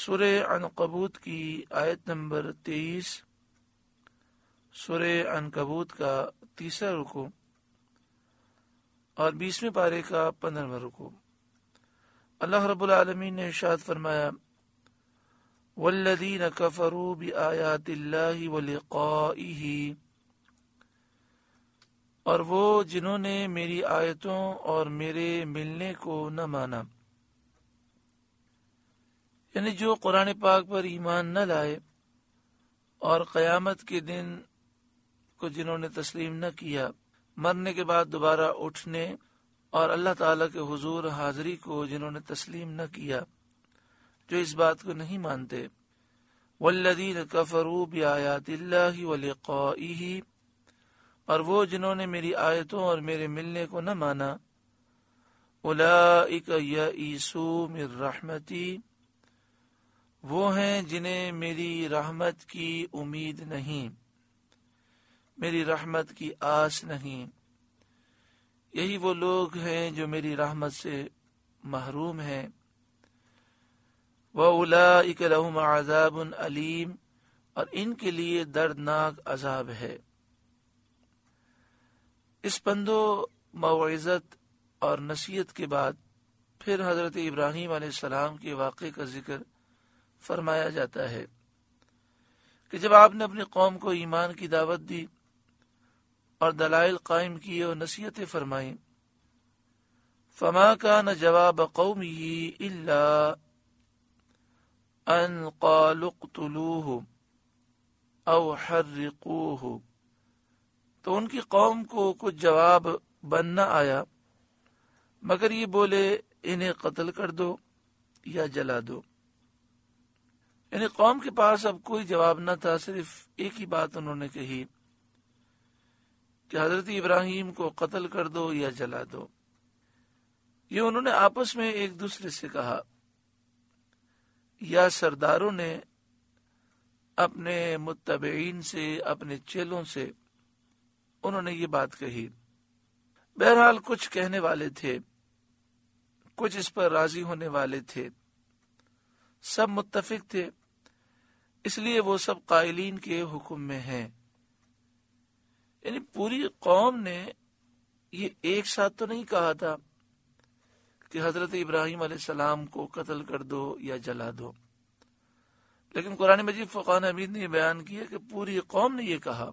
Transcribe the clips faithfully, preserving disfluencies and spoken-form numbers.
سورہ عنکبوت کی آیت نمبر تیئیس، سورہ عنکبوت کا تیسرا رکوع اور بیسویں پارے کا پندرہواں رکوع۔ اللہ رب العالمین نے ارشاد فرمایا، والذین کفروا بآیات اللہ ولقائہ، اور وہ جنہوں نے میری آیتوں اور میرے ملنے کو نہ مانا، یعنی جو قرآن پاک پر ایمان نہ لائے اور قیامت کے دن کو جنہوں نے تسلیم نہ کیا، مرنے کے بعد دوبارہ اٹھنے اور اللہ تعالیٰ کے حضور حاضری کو جنہوں نے تسلیم نہ کیا، جو اس بات کو نہیں مانتے۔ والذین کفروا بآیات اللہ ولقائہ، اور وہ جنہوں نے میری آیتوں اور میرے ملنے کو نہ مانا، اولئک یئسوا من رحمتی، وہ ہیں جنہیں میری رحمت کی امید نہیں، میری رحمت کی آس نہیں، یہی وہ لوگ ہیں جو میری رحمت سے محروم ہیں۔ وَأُولَئِكَ لَهُمْ عَذَابٌ أَلِيمٌ، اور ان کے لیے دردناک عذاب ہے۔ اس پند و موعظت اور نصیحت کے بعد پھر حضرت ابراہیم علیہ السلام کے واقعے کا ذکر فرمایا جاتا ہے کہ جب آپ نے اپنی قوم کو ایمان کی دعوت دی اور دلائل قائم کیے اور نصیحتیں فرمائیں، فما کان جواب قومه الا ان قالوا اقتلوه او حرقوه، تو ان کی قوم کو کچھ جواب بن نہ آیا مگر یہ بولے انہیں قتل کر دو یا جلا دو۔ یعنی قوم کے پاس اب کوئی جواب نہ تھا، صرف ایک ہی بات انہوں نے کہی کہ حضرت ابراہیم کو قتل کر دو یا جلا دو۔ یہ انہوں نے آپس میں ایک دوسرے سے کہا، یا سرداروں نے اپنے متبعین سے، اپنے چیلوں سے انہوں نے یہ بات کہی۔ بہرحال کچھ کہنے والے تھے، کچھ اس پر راضی ہونے والے تھے، سب متفق تھے، اس لیے وہ سب قائلین کے حکم میں ہیں۔ یعنی پوری قوم نے یہ ایک ساتھ تو نہیں کہا تھا کہ حضرت ابراہیم علیہ السلام کو قتل کر دو یا جلا دو، لیکن قرآن مجید فرقان حمید نے یہ بیان کیا کہ پوری قوم نے یہ کہا۔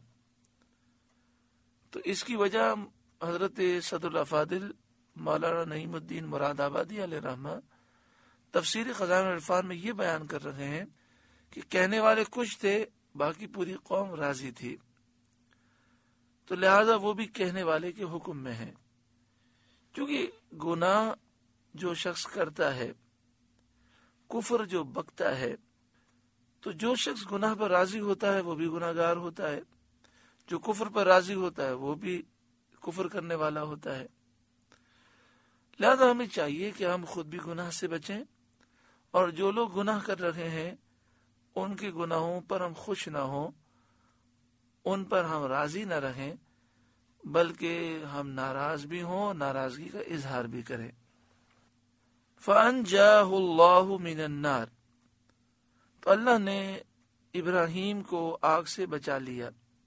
تو اس کی وجہ حضرت صدر الافاضل مولانا نعیم الدین مراد آبادی علیہ رحمہ تفسیر خزائن العرفان میں یہ بیان کر رہے ہیں کہ کہنے والے کچھ تھے، باقی پوری قوم راضی تھی، تو لہذا وہ بھی کہنے والے کے حکم میں ہیں۔ کیونکہ گناہ جو شخص کرتا ہے، کفر جو بکتا ہے، تو جو شخص گناہ پر راضی ہوتا ہے وہ بھی گناہ گار ہوتا ہے، جو کفر پر راضی ہوتا ہے وہ بھی کفر کرنے والا ہوتا ہے۔ لہذا ہمیں چاہیے کہ ہم خود بھی گناہ سے بچیں، اور جو لوگ گناہ کر رہے ہیں ان کے گناہوں پر ہم خوش نہ ہوں، ان پر ہم راضی نہ رہیں، بلکہ ہم ناراض بھی ہوں، ناراضگی کا اظہار بھی کریں۔ فَأَنْجَاهُ اللَّهُ مِنَ النَّارِ، تو اللہ نے ابراہیم کو آگ سے بچا لیا۔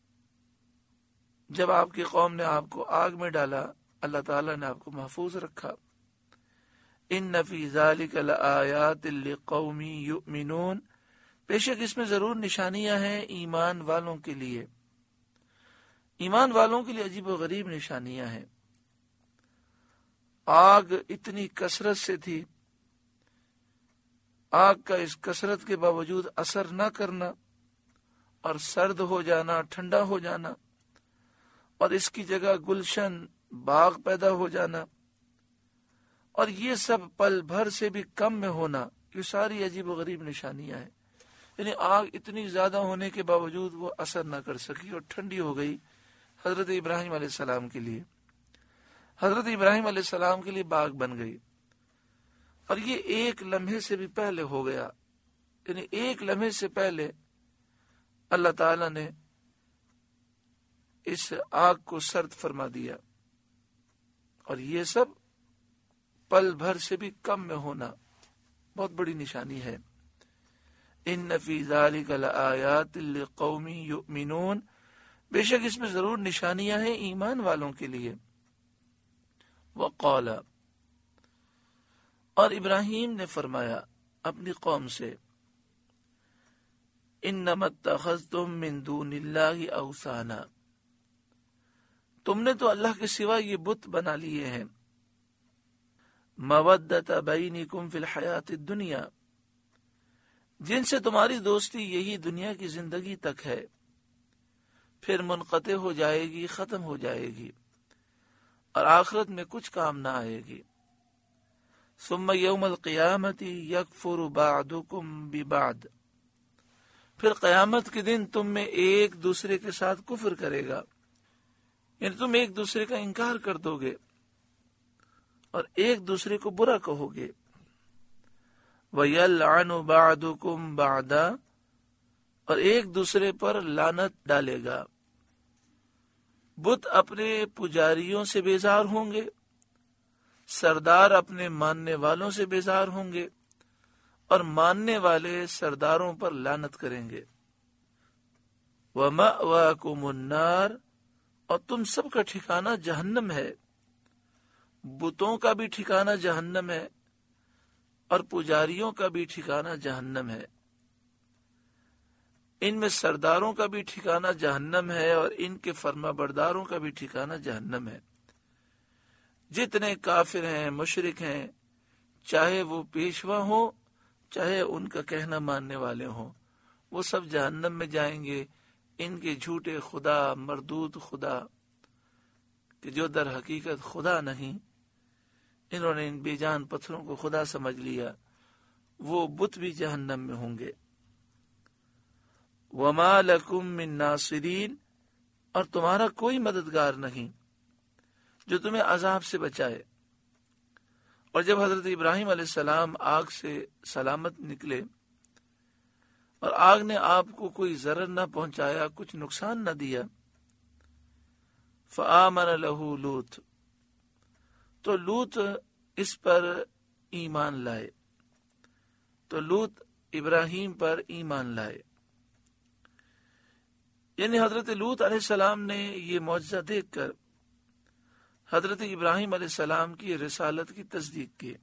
جب آپ کی قوم نے آپ کو آگ میں ڈالا، اللہ تعالیٰ نے آپ کو محفوظ رکھا۔ ان فی ذلک لآیات لقوم یؤمنون، بے شک اس میں ضرور نشانیاں ہیں ایمان والوں کے لیے، ایمان والوں کے لیے عجیب و غریب نشانیاں ہیں۔ آگ اتنی کثرت سے تھی، آگ کا اس کثرت کے باوجود اثر نہ کرنا اور سرد ہو جانا، ٹھنڈا ہو جانا، اور اس کی جگہ گلشن باغ پیدا ہو جانا، اور یہ سب پل بھر سے بھی کم میں ہونا، یہ ساری عجیب و غریب نشانیاں ہیں۔ یعنی آگ اتنی زیادہ ہونے کے باوجود وہ اثر نہ کر سکی اور ٹھنڈی ہو گئی حضرت ابراہیم علیہ السلام کے لیے، حضرت ابراہیم علیہ السلام کے لیے باغ بن گئی۔ اور یہ ایک لمحے سے بھی پہلے ہو گیا، یعنی ایک لمحے سے پہلے اللہ تعالی نے اس آگ کو سرد فرما دیا، اور یہ سب پل بھر سے بھی کم میں ہونا بہت بڑی نشانی ہے۔ ان فی ذلک لآیات لقوم یؤمنون، بے شک اس میں ضرور نشانیاں ہیں ایمان والوں کے لیے۔ وقال، اور ابراہیم نے فرمایا اپنی قوم سے، انما اتخذتم من دون اللہ اوثانا، تم نے تو اللہ کے سوا یہ بت بنا لیے ہیں، مودۃ بینکم فی الحیات الدنیا، جن سے تمہاری دوستی یہی دنیا کی زندگی تک ہے، پھر منقطع ہو جائے گی، ختم ہو جائے گی، اور آخرت میں کچھ کام نہ آئے گی۔ ثم یوم القیامت یکفر بعضکم ببعض، پھر قیامت کے دن تم میں ایک دوسرے کے ساتھ کفر کرے گا، یعنی تم ایک دوسرے کا انکار کر دو گے اور ایک دوسرے کو برا کہو گے۔ وَيَلْعَنُ بَعْضُكُمْ بَعْضًا، اور ایک دوسرے پر لعنت ڈالے گا۔ بت اپنے پجاریوں سے بیزار ہوں گے، سردار اپنے ماننے والوں سے بیزار ہوں گے، اور ماننے والے سرداروں پر لعنت کریں گے۔ وَمَأْوَاكُمُ النَّارُ، اور تم سب کا ٹھکانہ جہنم ہے۔ بتوں کا بھی ٹھکانہ جہنم ہے اور پجاریوں کا بھی ٹھکانہ جہنم ہے۔ ان میں سرداروں کا بھی ٹھکانہ جہنم ہے اور ان کے فرما برداروں کا بھی ٹھکانہ جہنم ہے۔ جتنے کافر ہیں، مشرک ہیں، چاہے وہ پیشوا ہوں، چاہے ان کا کہنا ماننے والے ہوں، وہ سب جہنم میں جائیں گے۔ ان کے جھوٹے خدا، مردود خدا کہ جو در حقیقت خدا نہیں، انہوں نے ان بے جان پتھروں کو خدا سمجھ لیا، وہ بت بھی جہنم میں ہوں گے۔ وَمَا لَكُم مِّن نَاصِرِينَ، اور تمہارا کوئی مددگار نہیں جو تمہیں عذاب سے بچائے۔ اور جب حضرت ابراہیم علیہ السلام آگ سے سلامت نکلے اور آگ نے آپ کو کوئی ضرر نہ پہنچایا، کچھ نقصان نہ دیا، فآمن لہ لوط، تو لوط اس پر ایمان لائے، تو لوط ابراہیم پر ایمان لائے۔ یعنی حضرت لوط علیہ السلام نے یہ معجزہ دیکھ کر حضرت ابراہیم علیہ السلام کی رسالت کی تصدیق کی۔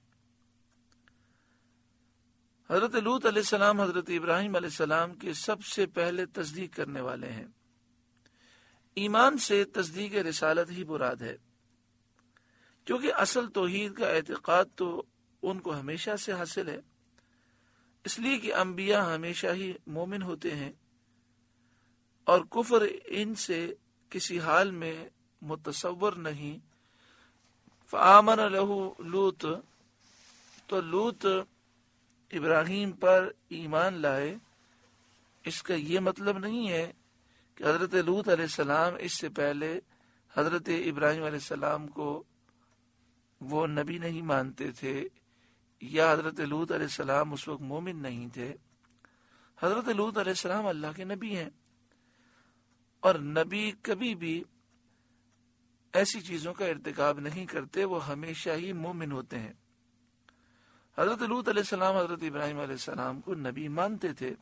حضرت لوط علیہ السلام حضرت ابراہیم علیہ السلام کے سب سے پہلے تصدیق کرنے والے ہیں۔ ایمان سے تصدیق رسالت ہی مراد ہے، کیونکہ اصل توحید کا اعتقاد تو ان کو ہمیشہ سے حاصل ہے، اس لیے کہ انبیاء ہمیشہ ہی مومن ہوتے ہیں اور کفر ان سے کسی حال میں متصور نہیں۔ فآمن لہ لوط، تو لوط ابراہیم پر ایمان لائے۔ اس کا یہ مطلب نہیں ہے کہ حضرت لوط علیہ السلام اس سے پہلے حضرت ابراہیم علیہ السلام کو وہ نبی نہیں مانتے تھے، یا حضرت لوط علیہ السلام اس وقت مومن نہیں تھے۔ حضرت لوط علیہ السلام اللہ کے نبی ہیں، اور نبی کبھی بھی ایسی چیزوں کا ارتکاب نہیں کرتے، وہ ہمیشہ ہی مومن ہوتے ہیں۔ حضرت لوط علیہ السلام حضرت ابراہیم علیہ السلام کو نبی مانتے تھے۔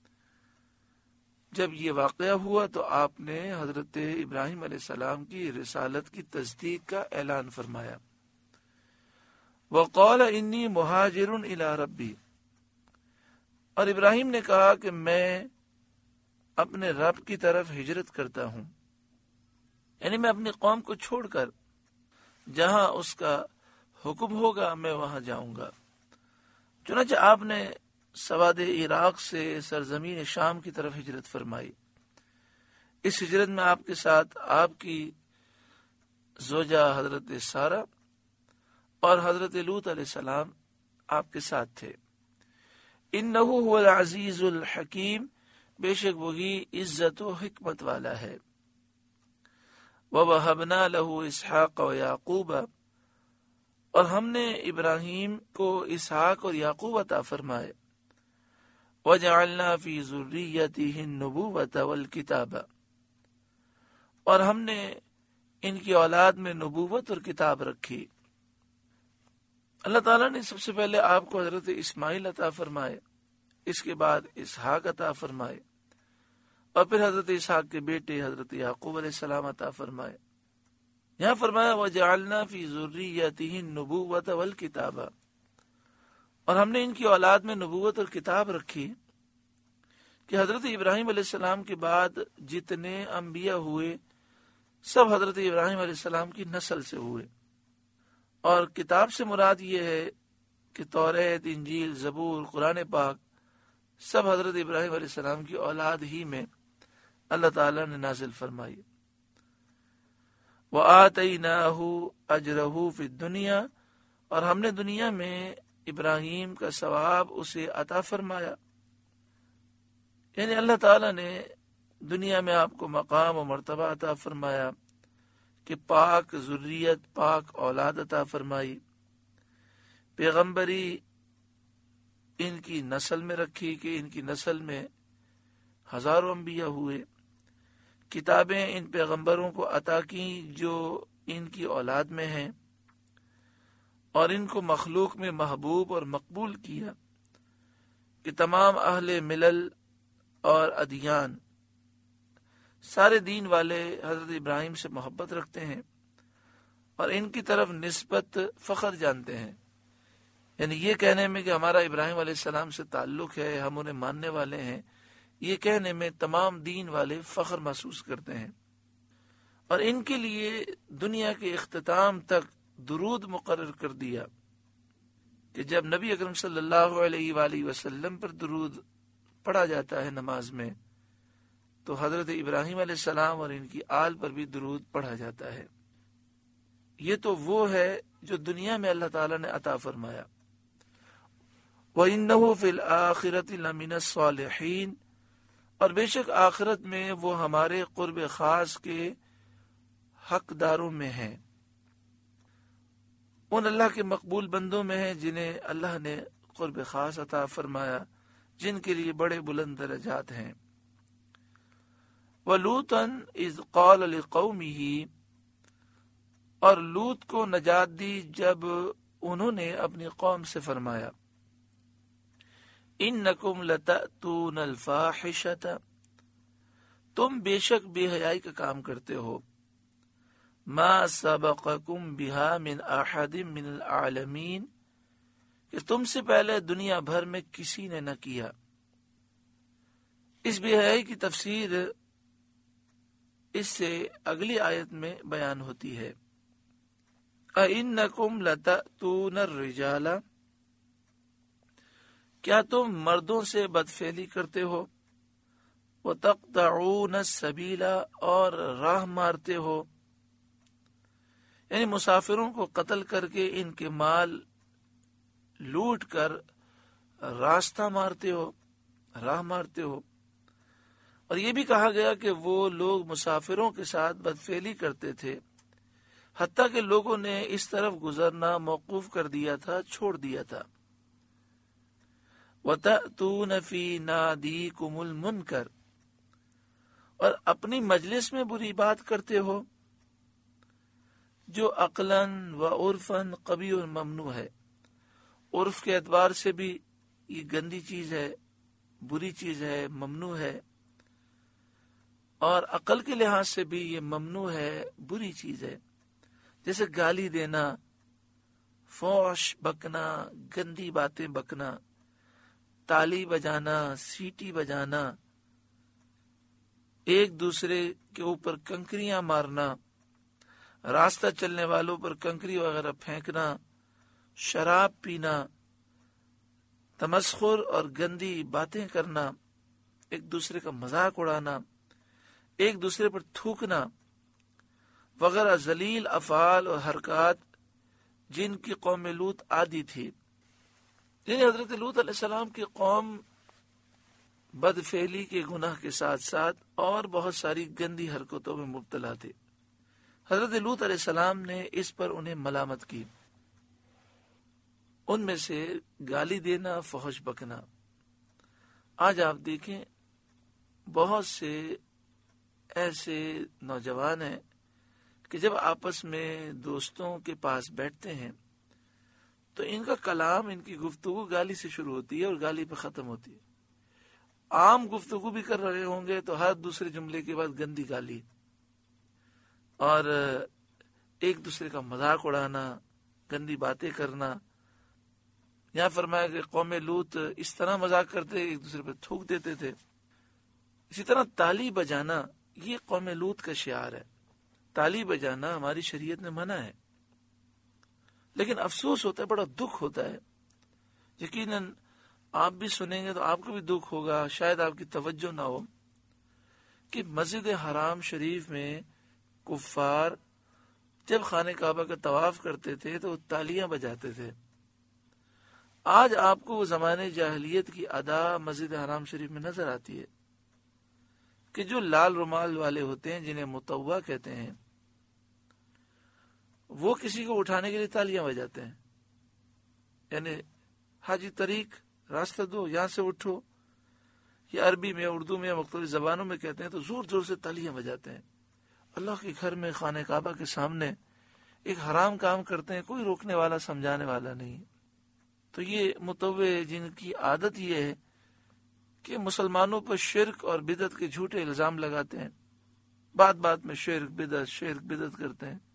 جب یہ واقعہ ہوا تو آپ نے حضرت ابراہیم علیہ السلام کی رسالت کی تصدیق کا اعلان فرمایا۔ وقال انی مہاجر الی ربی، اور ابراہیم نے کہا کہ میں اپنے رب کی طرف ہجرت کرتا ہوں، یعنی میں اپنی قوم کو چھوڑ کر جہاں اس کا حکم ہوگا میں وہاں جاؤں گا۔ چنانچہ آپ نے سواد عراق سے سرزمین شام کی طرف ہجرت فرمائی۔ اس ہجرت میں آپ کے ساتھ آپ کی زوجہ حضرت سارہ اور حضرت لوط علیہ السلام آپ کے ساتھ تھے۔ انہ هو العزیز الحکیم، بے شک وہی عزت و حکمت والا ہے۔ وَوَهَبْنَا لَهُ إِسْحَاقَ وَيَعْقُوبَ، اور ہم نے ابراہیم کو اسحاق اور یعقوب عطا فرمائے۔ وَجَعَلْنَا فِي ذُرِّيَّتِهِ النُّبُوَّةَ وَالْكِتَابَ، اور ہم نے ان کی اولاد میں نبوت اور کتاب رکھی۔ اللہ تعالیٰ نے سب سے پہلے آپ کو حضرت اسماعیل عطا فرمائے، اس کے بعد اسحاق عطا فرمائے، اور پھر حضرت اسحاق کے بیٹے حضرت یعقوب علیہ السلام عطا فرمائے۔ یہاں فرمایا وَجَعَلْنَا فِي ذُرِّيَّتِهِ النُّبُوَّةَ وَالْكِتَابَ، اور ہم نے ان کی اولاد میں نبوت اور کتاب رکھی کہ حضرت ابراہیم علیہ السلام کے بعد جتنے انبیاء ہوئے سب حضرت ابراہیم علیہ السلام کی نسل سے ہوئے، اور کتاب سے مراد یہ ہے کہ توریت، انجیل، زبور، قرآن پاک سب حضرت ابراہیم علیہ السلام کی اولاد ہی میں اللہ تعالیٰ نے نازل فرمائی۔ وَآتَيْنَاهُ أَجْرَهُ فِي الدُّنْيَا، اور ہم نے دنیا میں ابراہیم کا ثواب اسے عطا فرمایا، یعنی اللہ تعالیٰ نے دنیا میں آپ کو مقام و مرتبہ عطا فرمایا کہ پاک ذریت، پاک اولاد عطا فرمائی، پیغمبری ان کی نسل میں رکھی کہ ان کی نسل میں ہزاروں انبیاء ہوئے، کتابیں ان پیغمبروں کو عطا کی جو ان کی اولاد میں ہیں، اور ان کو مخلوق میں محبوب اور مقبول کیا کہ تمام اہل ملل اور ادیان سارے دین والے حضرت ابراہیم سے محبت رکھتے ہیں اور ان کی طرف نسبت فخر جانتے ہیں، یعنی یہ کہنے میں کہ ہمارا ابراہیم علیہ السلام سے تعلق ہے، ہم انہیں ماننے والے ہیں، یہ کہنے میں تمام دین والے فخر محسوس کرتے ہیں۔ اور ان کے لیے دنیا کے اختتام تک درود مقرر کر دیا کہ جب نبی اکرم صلی اللہ علیہ وآلہ وسلم پر درود پڑھا جاتا ہے نماز میں تو حضرت ابراہیم علیہ السلام اور ان کی آل پر بھی درود پڑھا جاتا ہے۔ یہ تو وہ ہے جو دنیا میں اللہ تعالیٰ نے عطا فرمایا۔ وَإِنَّهُ فِي الْآخِرَةِ لَمِنَ الصَّالِحِينَ، اور بے شک آخرت میں وہ ہمارے قرب خاص کے حقداروں میں ہیں، ان اللہ کے مقبول بندوں میں ہیں جنہیں اللہ نے قرب خاص عطا فرمایا، جن کے لیے بڑے بلند درجات ہیں۔ وَلُوطًا إِذْ قَالَ لِقَوْمِهِ، اور لوط کو نجات دی جب انہوں نے اپنی قوم سے فرمایا اِنَّكُمْ لَتَأْتُونَ الْفَاحِشَةَ، تم بے شک بے حیائی کا کام کرتے ہو، مَا سَبَقَكُمْ بِهَا مِنْ أَحَدٍ مِنَ الْعَالَمِينَ، کہ تم سے پہلے دنیا بھر میں کسی نے نہ کیا۔ اس بے حیائی کی تفسیر اس سے اگلی آیت میں بیان ہوتی ہے۔ أَإِنَّكُمْ لَتَأْتُونَ الرِّجَالَ، کیا تم مردوں سے بدفعلی کرتے ہو، وَتَقْطَعُونَ السَّبِيلَ، اور راہ مارتے ہو، یعنی مسافروں کو قتل کر کے ان کے مال لوٹ کر راستہ مارتے ہو، راہ مارتے ہو۔ اور یہ بھی کہا گیا کہ وہ لوگ مسافروں کے ساتھ بدفعلی کرتے تھے، حتیٰ کہ لوگوں نے اس طرف گزرنا موقوف کر دیا تھا، چھوڑ دیا تھا۔ وَتَأْتُونَ فِي نَادِيكُمُ الْمُنْكَرَ، اور اپنی مجلس میں بری بات کرتے ہو جو عقلاً و عرفاً قبیح اور ممنوع ہے۔ عرف کے اعتبار سے بھی یہ گندی چیز ہے، بری چیز ہے، ممنوع ہے، اور عقل کے لحاظ سے بھی یہ ممنوع ہے، بری چیز ہے، جیسے گالی دینا، فوش بکنا، گندی باتیں بکنا، تالی بجانا، سیٹی بجانا، ایک دوسرے کے اوپر کنکریاں مارنا، راستہ چلنے والوں پر کنکری وغیرہ پھینکنا، شراب پینا، تمسخر اور گندی باتیں کرنا، ایک دوسرے کا مذاق اڑانا، ایک دوسرے پر تھوکنا وغیرہ ذلیل افعال اور حرکات جن کی قوم لوط عادی تھی۔ یعنی حضرت لوط علیہ السلام کی قوم بدفعلی کے گناہ کے ساتھ ساتھ اور بہت ساری گندی حرکتوں میں مبتلا تھے۔ حضرت لوط علیہ السلام نے اس پر انہیں ملامت کی، ان میں سے گالی دینا، فحش بکنا۔ آج آپ دیکھیں بہت سے ایسے نوجوان ہیں کہ جب آپس میں دوستوں کے پاس بیٹھتے ہیں تو ان کا کلام، ان کی گفتگو گالی سے شروع ہوتی ہے اور گالی پہ ختم ہوتی ہے. عام گفتگو بھی کر رہے ہوں گے تو ہر دوسرے جملے کے بعد گندی گالی، اور ایک دوسرے کا مذاق اڑانا، گندی باتیں کرنا. یہاں فرمایا کہ قوم لوط اس طرح مذاق کرتے ایک دوسرے پہ تھوک دیتے تھے. اسی طرح تالی بجانا یہ قوم لوط کا شعار ہے. تالی بجانا ہماری شریعت میں منع ہے، لیکن افسوس ہوتا ہے، بڑا دکھ ہوتا ہے. یقیناً آپ بھی سنیں گے تو آپ کو بھی دکھ ہوگا، شاید آپ کی توجہ نہ ہو، کہ مسجد حرام شریف میں کفار جب خانہ کعبہ کا طواف کرتے تھے تو تالیاں بجاتے تھے. آج آپ کو وہ زمانے جاہلیت کی ادا مسجد حرام شریف میں نظر آتی ہے کہ جو لال رومال والے ہوتے ہیں، جنہیں متوع کہتے ہیں، وہ کسی کو اٹھانے کے لیے تالیاں بجاتے ہیں. یعنی حاجی طریق راستہ دو، یہاں سے اٹھو. یہ عربی میں، اردو میں، مختلف زبانوں میں کہتے ہیں تو زور زور سے تالیاں بجاتے ہیں. اللہ کے گھر میں خانہ کعبہ کے سامنے ایک حرام کام کرتے ہیں، کوئی روکنے والا سمجھانے والا نہیں. تو یہ متوع جن کی عادت یہ ہے کہ مسلمانوں پر شرک اور بدعت کے جھوٹے الزام لگاتے ہیں، بات بات میں شرک بدعت شرک بدعت کرتے ہیں.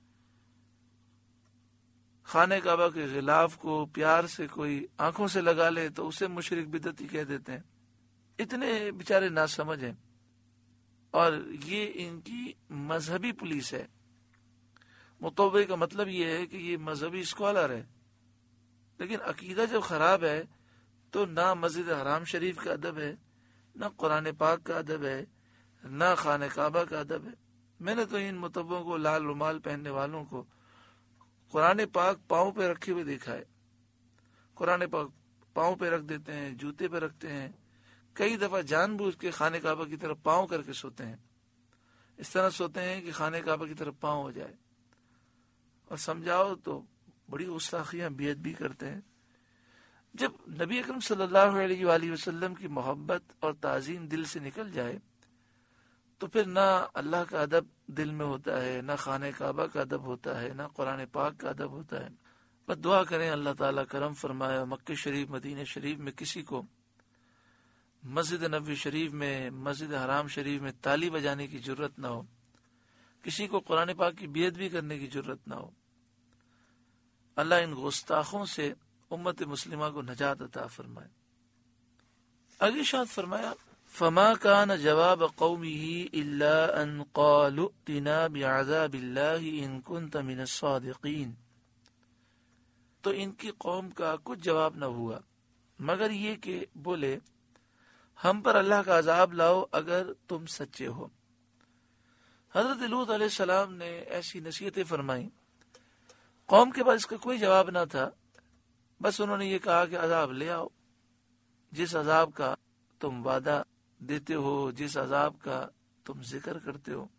خانہ کعبہ کے غلاف کو پیار سے کوئی آنکھوں سے لگا لے تو اسے مشرک بدعتی کہہ دیتے ہیں. اتنے بیچارے ناسمجھ ہیں، اور یہ ان کی مذہبی پولیس ہے. متوع کا مطلب یہ ہے کہ یہ مذہبی اسکالر ہے، لیکن عقیدہ جب خراب ہے تو نہ مسجد حرام شریف کا ادب ہے، نہ قرآن پاک کا ادب ہے، نہ خانہ کعبہ کا ادب ہے. میں نے تو ان متوعوں کو، لال رومال پہننے والوں کو، قرآن پاک پاؤں پہ رکھے ہوئے دیکھا ہے. قرآن پاک پاؤں پہ رکھ دیتے ہیں، جوتے پہ رکھتے ہیں. کئی دفعہ جان بوجھ کے خانہ کعبہ کی طرف پاؤں کر کے سوتے ہیں. اس طرح سوتے ہیں کہ خانہ کعبہ کی طرف پاؤں ہو جائے، اور سمجھاؤ تو بڑی گستاخیاں بے ادبی کرتے ہیں. جب نبی اکرم صلی اللہ علیہ وآلہ وسلم کی محبت اور تعظیم دل سے نکل جائے تو پھر نہ اللہ کا ادب دل میں ہوتا ہے، نہ خانہ کعبہ کا ادب ہوتا ہے، نہ قرآن پاک کا ادب ہوتا ہے. بس دعا کریں اللہ تعالیٰ کرم فرمائے، مکہ شریف، مدینہ شریف میں کسی کو مسجد نبوی شریف میں، مسجد حرام شریف میں تالی بجانے کی جرت نہ ہو، کسی کو قرآن پاک کی بے ادبی کرنے کی جرت نہ ہو. اللہ ان گستاخوں سے امت مسلمہ کو نجات عطا فرمائے. آگے ارشاد فرمایا فما كان جواب قومه الا ان قالوا ائتنا بعذاب الله ان كنت من الصادقين. تو ان کی قوم کا کچھ جواب نہ ہوا مگر یہ کہ بولے ہم پر اللہ کا عذاب لاؤ اگر تم سچے ہو. حضرت لوط علیہ السلام نے ایسی نصیحتیں فرمائیں، قوم کے پاس اس کا کوئی جواب نہ تھا. بس انہوں نے یہ کہا کہ عذاب لے آؤ، جس عذاب کا تم وعدہ دیتے ہو، جس عذاب کا تم ذکر کرتے ہو.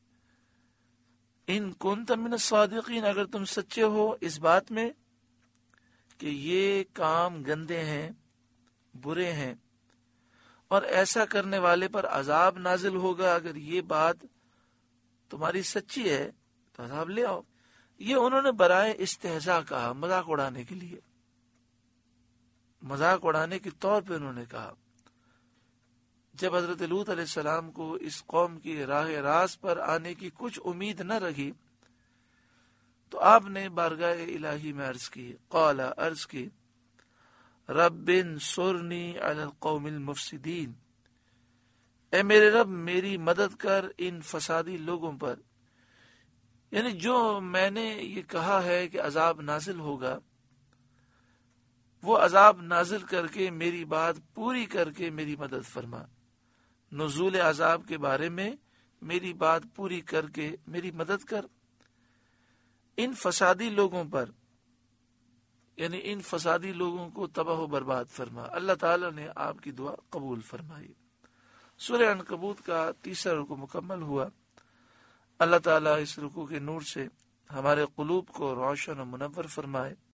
ان کنت من الصادقین، اگر تم سچے ہو اس بات میں کہ یہ کام گندے ہیں، برے ہیں، اور ایسا کرنے والے پر عذاب نازل ہوگا، اگر یہ بات تمہاری سچی ہے تو عذاب لے آؤ. یہ انہوں نے برائے استہزاء کہا، مذاق اڑانے کے لیے، مذاق اڑانے کے طور پہ انہوں نے کہا. جب حضرت لوط علیہ السلام کو اس قوم کی راہ راست پر آنے کی کچھ امید نہ رہی تو آپ نے بارگاہ الہی میں عرض کی، قال عرض کی رب انصرنی علی القوم المفسدین، اے میرے رب میری مدد کر ان فسادی لوگوں پر. یعنی جو میں نے یہ کہا ہے کہ عذاب نازل ہوگا، وہ عذاب نازل کر کے میری بات پوری کر کے میری مدد فرما. نزول عذاب کے بارے میں میری بات پوری کر کے میری مدد کر. ان فسادی لوگوں پر، یعنی ان فسادی لوگوں کو تباہ و برباد فرما. اللہ تعالیٰ نے آپ کی دعا قبول فرمائی. سورہ عنکبوت کا تیسرا رکوع مکمل ہوا. اللہ تعالیٰ اس رکوع کے نور سے ہمارے قلوب کو روشن و منور فرمائے.